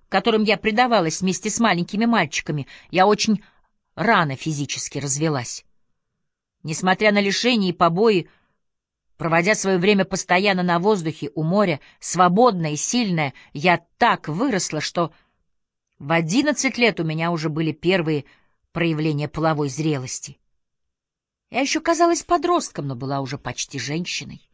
которым я предавалась вместе с маленькими мальчиками, я очень рано физически развелась. Несмотря на лишения и побои, проводя свое время постоянно на воздухе, у моря, свободная и сильная, я так выросла, что в 11 лет у меня уже были первые проявления половой зрелости. Я еще казалась подростком, но была уже почти женщиной.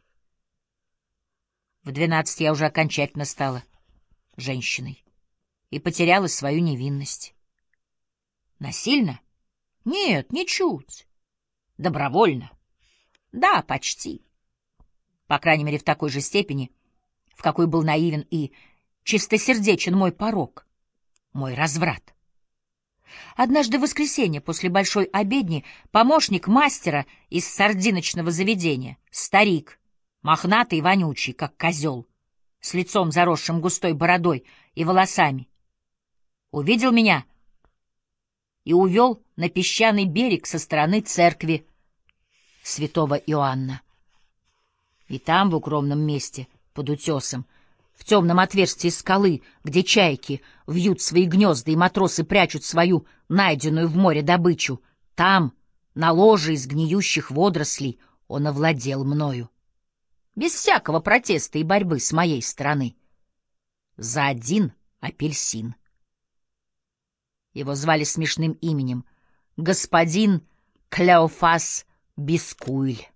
В 12 я уже окончательно стала женщиной и потеряла свою невинность. Насильно? Нет, ничуть. Добровольно? Да, почти. По крайней мере, в такой же степени, в какой был наивен и чистосердечен мой порок, мой разврат. Однажды в воскресенье после большой обедни помощник мастера из сардиночного заведения, старик, мохнатый и вонючий, как козел, с лицом заросшим густой бородой и волосами, увидел меня и увел на песчаный берег со стороны церкви святого Иоанна. И там, в укромном месте, под утесом, в темном отверстии скалы, где чайки вьют свои гнезда и матросы прячут свою найденную в море добычу, там, на ложе из гниющих водорослей, он овладел мною. Без всякого протеста и борьбы с моей стороны. За один апельсин. Его звали смешным именем — господин Клеофас Бискуйль.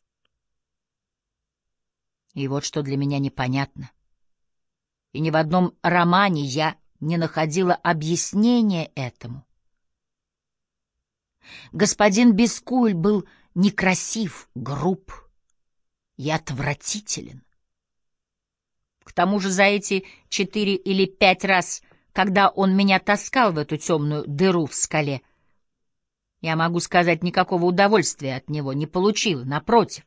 И вот что для меня непонятно. И ни в одном романе я не находила объяснения этому. Господин Бискуйль был некрасив, груб и отвратителен. К тому же за эти 4 или 5 раз, когда он меня таскал в эту темную дыру в скале, я, могу сказать, никакого удовольствия от него не получила, напротив.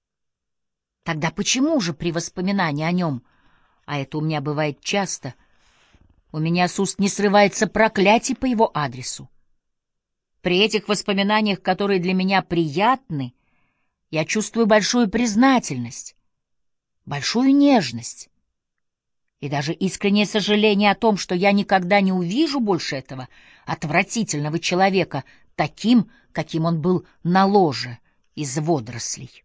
Тогда почему же при воспоминании о нем, а это у меня бывает часто, у меня с уст не срывается проклятие по его адресу? При этих воспоминаниях, которые для меня приятны, я чувствую большую признательность, большую нежность и даже искреннее сожаление о том, что я никогда не увижу больше этого отвратительного человека таким, каким он был на ложе из водорослей.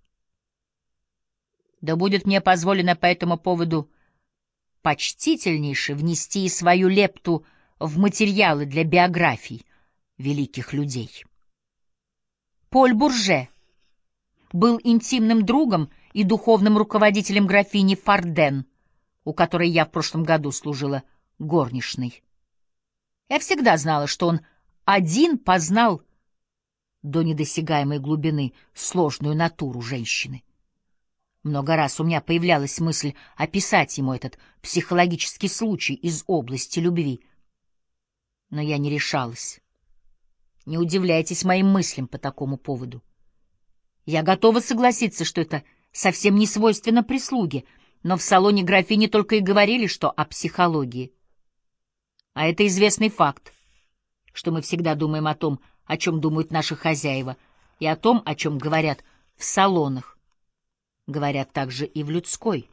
Да будет мне позволено по этому поводу почтительнейше внести и свою лепту в материалы для биографий великих людей. Поль Бурже был интимным другом и духовным руководителем графини Фарден, у которой я в прошлом году служила горничной. Я всегда знала, что он один познал до недосягаемой глубины сложную натуру женщины. Много раз у меня появлялась мысль описать ему этот психологический случай из области любви, но я не решалась. Не удивляйтесь моим мыслям по такому поводу. Я готова согласиться, что это совсем не свойственно прислуге, но в салоне графини только и говорили, что о психологии. А это известный факт, что мы всегда думаем о том, о чем думают наши хозяева, и о том, о чем говорят в салонах. Говорят также и в людской.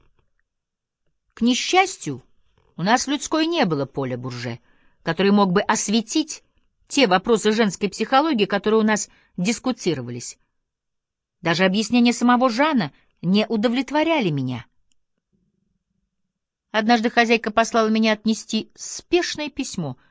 К несчастью, у нас в людской не было Поля Бурже, который мог бы осветить те вопросы женской психологии, которые у нас дискутировались. Даже объяснения самого Жана не удовлетворяли меня. Однажды хозяйка послала меня отнести спешное письмо